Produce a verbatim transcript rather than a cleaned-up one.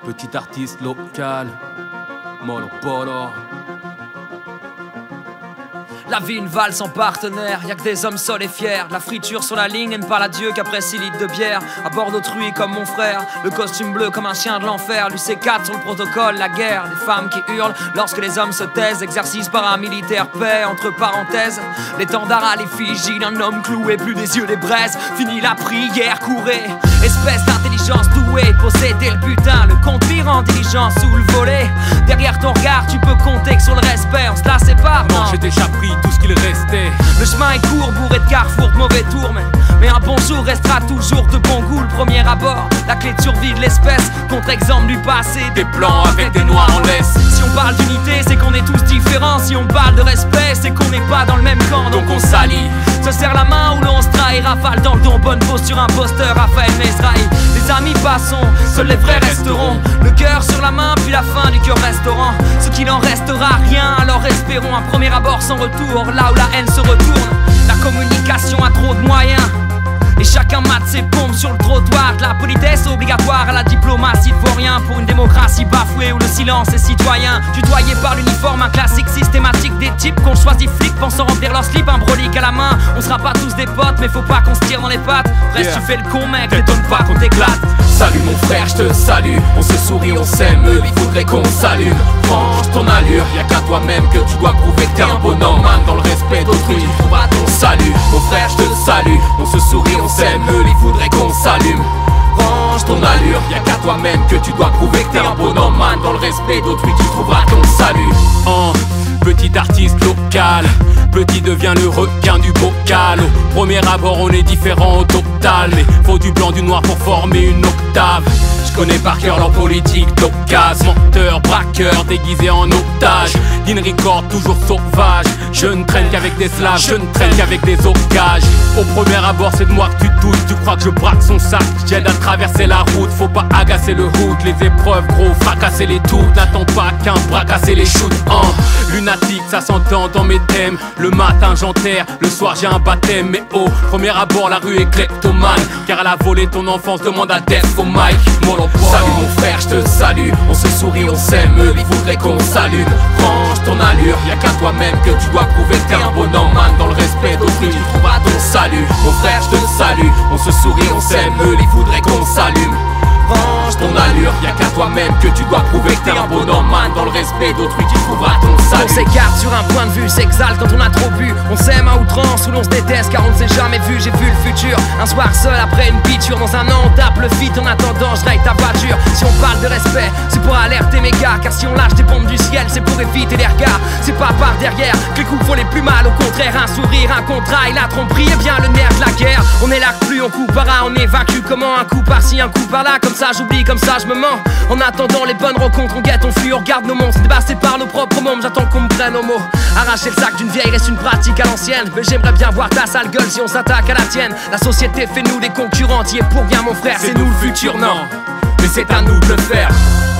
Petit artiste local, Monopolo. La vie une valse sans partenaire, y'a que des hommes sols et fiers. De la friture sur la ligne et ne parle à Dieu qu'après six litres de bière. À bord d'autrui comme mon frère, le costume bleu comme un chien de l'enfer. L'U C quatre sur le protocole, la guerre, des femmes qui hurlent lorsque les hommes se taisent. Exercice paramilitaire, paix entre parenthèses. L'étendard à l'effigie d'un homme cloué, plus des yeux des braises. Fini la prière, courez. Espèce d'intelligence douée, posséder le butin. Le conduire en diligence sous le volet. Derrière ton regard, tu peux compter que sur le respect. On se la sépare, non, j'ai déjà pris tout ce qu'il restait. Le chemin est court, bourré de carrefour, de mauvais tours, mais, mais un bon jour restera toujours de bon goût. Le premier abord, la clé de survie de l'espèce, contre-exemple du passé, des plans avec des noirs en laisse. Si on parle d'unité, c'est qu'on est tous différents. Si on parle de respect, c'est qu'on n'est pas dans le même camp. Donc on s'allie, se serre la main ou l'on se trahit. Rafale dans le don, bonne posture, imposteur, Raphaël Mesrahi. Les amis passons, seuls les vrais resteront. Le cœur sur la main, puis la fin du cœur restaurant. Ce qu'il en restera, rien, alors espérons un premier abord sans retour, là où la haine se retourne. La communication a trop de moyens et chacun mate ses pompes sur le trottoir. De la politesse obligatoire à la diplomatie de vaurien. Pour une démocratie bafouée où le silence est citoyen. Tutoyé par l'uniforme, un classique systématique des types qu'on choisit flics pensant remplir leur slip. Un brolique à la main, on sera pas tous des potes, mais faut pas qu'on se tire dans les pattes. Reste yeah. Tu fais le con mec, t'étonne pas qu'on t'éclate. Salut mon frère, je te salue. On se sourit, on s'aime, il faudrait qu'on s'allume. Range ton allure, y'a qu'à toi-même que tu dois prouver que t'es un bonhomme. Man, dans le respect d'autrui, tu trouveras ton salut. Mon frère, je te salue. On se sourit, on s'aime, il faudrait qu'on s'allume. Range ton allure, y'a qu'à toi-même que tu dois prouver que t'es un bonhomme. Man, dans le respect d'autrui, tu trouveras ton salut. Oh, petit artiste local, petit devient le requin du bocal. Au premier abord on est différent au total, mais faut du blanc, du noir pour former une octave. Je connais par cœur leur politique d'occasion. Menteur, braqueur, déguisé en otage. In record toujours sauvage. Je ne traîne qu'avec des slaves, je ne traîne qu'avec des ocages. Au premier abord c'est de moi que tu doutes. Tu crois que je braque son sac, j'aide à traverser la route. Faut pas agacer le hood, les épreuves gros, fracasser les tours. N'attends pas qu'un bras casser les shoots. Oh, lunatique, ça s'entend dans mes thèmes. Le matin j'enterre, le soir j'ai un baptême. Mais au premier abord la rue est kleptomane, car elle a volé ton enfance, demande à Death au mic. Salut mon frère, je te salue. On se sourit, on s'aime, il faudrait qu'on s'allume. Range ton allure, y'a qu'à toi-même que tu dois prouver que t'es un bonhomme. Man, dans le respect d'autrui, tu trouveras ton salut. Mon frère, je te salue. On se sourit, on s'aime, il faudrait qu'on s'allume. Range ton allure, y'a qu'à toi-même que tu dois prouver que t'es un bonhomme. Man, dans le respect d'autrui, tu trouveras ton salut. On s'écarte sur un point de vue, s'exalte quand on a trop bu. On s'aime à outrance ou l'on se déteste car on ne s'est jamais vu. J'ai vu le futur, un soir seul après une piqûre. Dans un an on tape le feat, en attendant je raye ta voiture. Si on parle de respect, c'est pour alerter mes gars. Car si on lâche des bombes du ciel, c'est pour éviter les regards. C'est pas par derrière que les coups font les plus mal. Au contraire, un sourire, un contrat et la tromperie est bien le nerf de la guerre. On est là que plus on coupe par là, on est vaincu. Comment un coup par-ci, un coup par-là. Comme ça j'oublie, comme ça je me mens. En attendant les bonnes rencontres, on guette, on fuit, on regarde nos monstres. Dépassés par nos propres mômes, j'attends qu'on me prenne au mot. Arracher le sac d'une vieille reste une pratique à l'ancienne. Mais j'aimerais bien voir ta sale gueule si on s'attaque à la tienne. La société fait nous des concurrents, y est pour bien mon frère, c'est nous le futur, non. Mais c'est à nous de le faire.